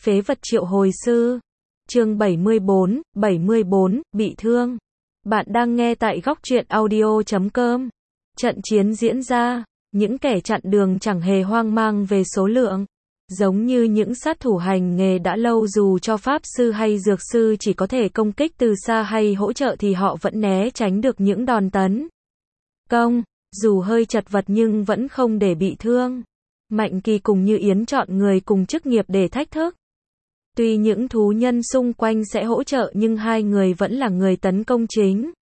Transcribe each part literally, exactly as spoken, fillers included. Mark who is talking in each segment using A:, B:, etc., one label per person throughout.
A: Phế vật triệu hồi sư. Chương bảy mươi bốn, bảy mươi bốn, bị thương. Bạn đang nghe tại góc truyện audio chấm com. Trận chiến diễn ra, những kẻ chặn đường chẳng hề hoang mang về số lượng. Giống như những sát thủ hành nghề đã lâu, dù cho pháp sư hay dược sư chỉ có thể công kích từ xa hay hỗ trợ thì họ vẫn né tránh được những đòn tấn công. Dù hơi chật vật nhưng vẫn không để bị thương. Mạnh Kỳ cùng Như Yến chọn người cùng chức nghiệp để thách thức. Tuy những thú nhân xung quanh sẽ hỗ trợ nhưng hai người vẫn là người tấn công chính.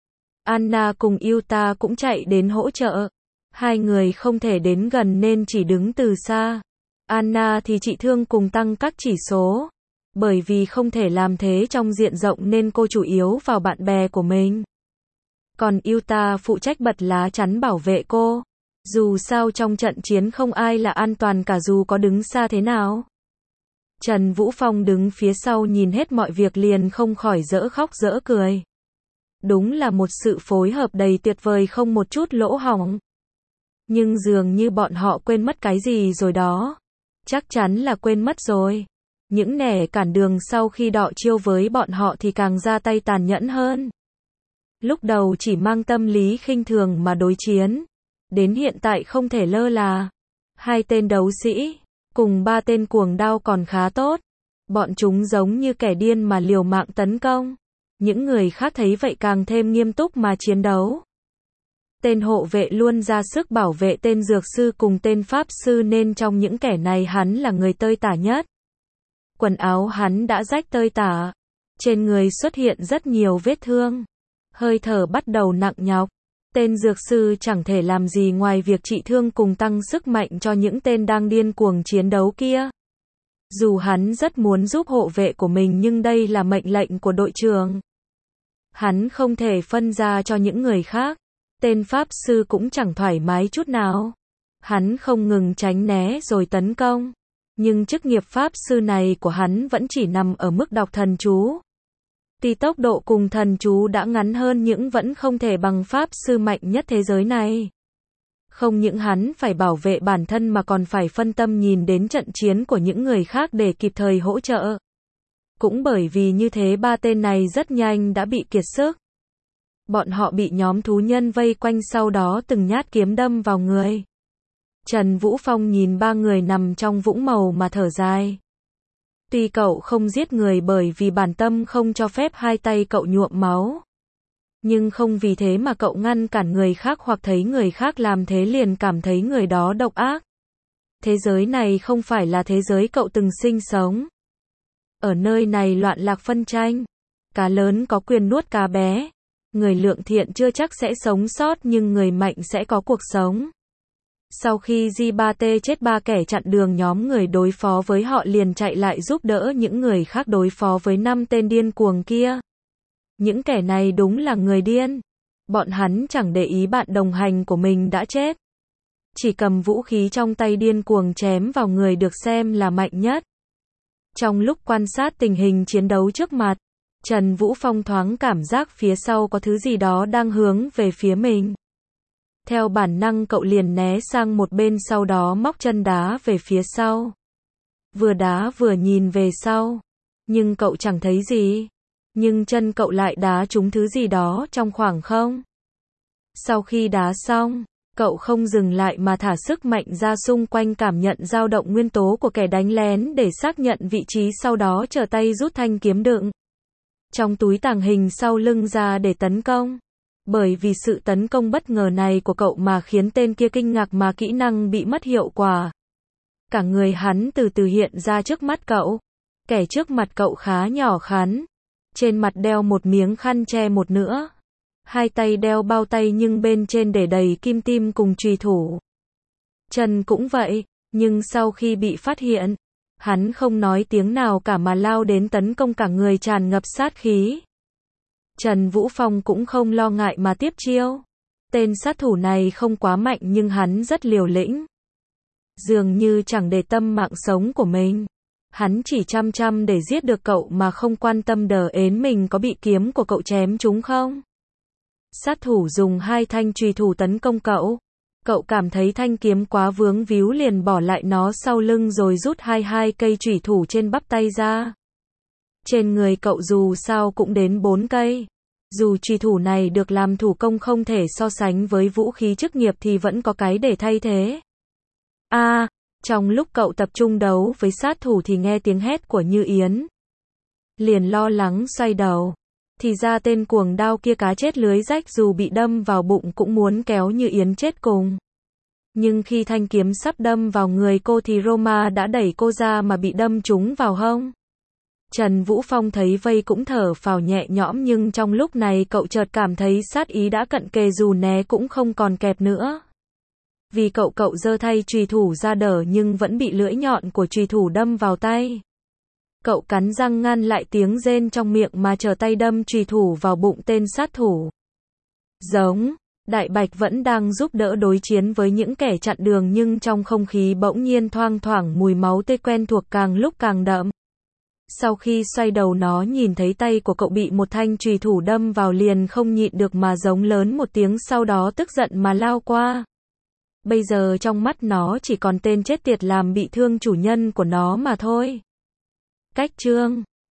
A: Anna cùng Yuta cũng chạy đến hỗ trợ. Hai người không thể đến gần nên chỉ đứng từ xa. Anna thì trị thương cùng tăng các chỉ số. Bởi vì không thể làm thế trong diện rộng nên cô chủ yếu vào bạn bè của mình. Còn Yuta phụ trách bật lá chắn bảo vệ cô. Dù sao trong trận chiến không ai là an toàn cả dù có đứng xa thế nào. Trần Vũ Phong đứng phía sau nhìn hết mọi việc liền không khỏi dở khóc dở cười. Đúng là một sự phối hợp đầy tuyệt vời, không một chút lỗ hổng. Nhưng dường như bọn họ quên mất cái gì rồi đó. Chắc chắn là quên mất rồi. Những nẻ cản đường sau khi đọ chiêu với bọn họ thì càng ra tay tàn nhẫn hơn. Lúc đầu chỉ mang tâm lý khinh thường mà đối chiến. Đến hiện tại không thể lơ là. Hai tên đấu sĩ, cùng ba tên cuồng đao còn khá tốt. Bọn chúng giống như kẻ điên mà liều mạng tấn công. Những người khác thấy vậy càng thêm nghiêm túc mà chiến đấu. Tên hộ vệ luôn ra sức bảo vệ tên dược sư cùng tên pháp sư nên trong những kẻ này hắn là người tơi tả nhất. Quần áo hắn đã rách tơi tả. Trên người xuất hiện rất nhiều vết thương. Hơi thở bắt đầu nặng nhọc. Tên dược sư chẳng thể làm gì ngoài việc trị thương cùng tăng sức mạnh cho những tên đang điên cuồng chiến đấu kia. Dù hắn rất muốn giúp hộ vệ của mình nhưng đây là mệnh lệnh của đội trưởng. Hắn không thể phân ra cho những người khác. Tên pháp sư cũng chẳng thoải mái chút nào. Hắn không ngừng tránh né rồi tấn công. Nhưng chức nghiệp pháp sư này của hắn vẫn chỉ nằm ở mức đọc thần chú. Tuy tốc độ cùng thần chú đã ngắn hơn nhưng vẫn không thể bằng pháp sư mạnh nhất thế giới này. Không những hắn phải bảo vệ bản thân mà còn phải phân tâm nhìn đến trận chiến của những người khác để kịp thời hỗ trợ. Cũng bởi vì như thế ba tên này rất nhanh đã bị kiệt sức. Bọn họ bị nhóm thú nhân vây quanh, sau đó từng nhát kiếm đâm vào người. Trần Vũ Phong nhìn ba người nằm trong vũng màu mà thở dài. Tuy cậu không giết người bởi vì bản tâm không cho phép hai tay cậu nhuộm máu. Nhưng không vì thế mà cậu ngăn cản người khác hoặc thấy người khác làm thế liền cảm thấy người đó độc ác. Thế giới này không phải là thế giới cậu từng sinh sống. Ở nơi này loạn lạc phân tranh. Cá lớn có quyền nuốt cá bé. Người lượng thiện chưa chắc sẽ sống sót nhưng người mạnh sẽ có cuộc sống. Sau khi Di ba T chết, ba kẻ chặn đường nhóm người đối phó với họ liền chạy lại giúp đỡ những người khác đối phó với năm tên điên cuồng kia. Những kẻ này đúng là người điên. Bọn hắn chẳng để ý bạn đồng hành của mình đã chết. Chỉ cầm vũ khí trong tay điên cuồng chém vào người được xem là mạnh nhất. Trong lúc quan sát tình hình chiến đấu trước mặt, Trần Vũ Phong thoáng cảm giác phía sau có thứ gì đó đang hướng về phía mình. Theo bản năng cậu liền né sang một bên, sau đó móc chân đá về phía sau. Vừa đá vừa nhìn về sau. Nhưng cậu chẳng thấy gì. Nhưng chân cậu lại đá trúng thứ gì đó trong khoảng không. Sau khi đá xong, cậu không dừng lại mà thả sức mạnh ra xung quanh, cảm nhận dao động nguyên tố của kẻ đánh lén để xác nhận vị trí, sau đó trở tay rút thanh kiếm đựng trong túi tàng hình sau lưng ra để tấn công. Bởi vì sự tấn công bất ngờ này của cậu mà khiến tên kia kinh ngạc mà kỹ năng bị mất hiệu quả. Cả người hắn từ từ hiện ra trước mắt cậu. Kẻ trước mặt cậu khá nhỏ khắn. Trên mặt đeo một miếng khăn che một nửa. Hai tay đeo bao tay nhưng bên trên để đầy kim tim cùng chùy thủ. Chân cũng vậy, nhưng sau khi bị phát hiện, hắn không nói tiếng nào cả mà lao đến tấn công, cả người tràn ngập sát khí. Trần Vũ Phong cũng không lo ngại mà tiếp chiêu. Tên sát thủ này không quá mạnh nhưng hắn rất liều lĩnh. Dường như chẳng để tâm mạng sống của mình. Hắn chỉ chăm chăm để giết được cậu mà không quan tâm đờ ến mình có bị kiếm của cậu chém trúng không. Sát thủ dùng hai thanh chùy thủ tấn công cậu. Cậu cảm thấy thanh kiếm quá vướng víu liền bỏ lại nó sau lưng rồi rút hai hai cây chủy thủ trên bắp tay ra. Trên người cậu dù sao cũng đến bốn cây. Dù chủy thủ này được làm thủ công không thể so sánh với vũ khí chức nghiệp thì vẫn có cái để thay thế. A, à, trong lúc cậu tập trung đấu với sát thủ thì nghe tiếng hét của Như Yến. Liền lo lắng xoay đầu. Thì ra tên cuồng đao kia cá chết lưới rách dù bị đâm vào bụng cũng muốn kéo Như Yến chết cùng. Nhưng khi thanh kiếm sắp đâm vào người cô thì Roma đã đẩy cô ra mà bị đâm trúng vào hông. Trần Vũ Phong thấy vây cũng thở phào nhẹ nhõm nhưng trong lúc này cậu chợt cảm thấy sát ý đã cận kề dù né cũng không còn kẹp nữa. Vì cậu cậu giơ thay chùy thủ ra đỡ nhưng vẫn bị lưỡi nhọn của chùy thủ đâm vào tay. Cậu cắn răng ngăn lại tiếng rên trong miệng mà trở tay đâm chùy thủ vào bụng tên sát thủ. Giống, Đại Bạch vẫn đang giúp đỡ đối chiến với những kẻ chặn đường nhưng trong không khí bỗng nhiên thoang thoảng mùi máu tươi quen thuộc càng lúc càng đậm. Sau khi xoay đầu nó nhìn thấy tay của cậu bị một thanh chùy thủ đâm vào liền không nhịn được mà giống lớn một tiếng sau đó tức giận mà lao qua. Bây giờ trong mắt nó chỉ còn tên chết tiệt làm bị thương chủ nhân của nó mà thôi. Cách chương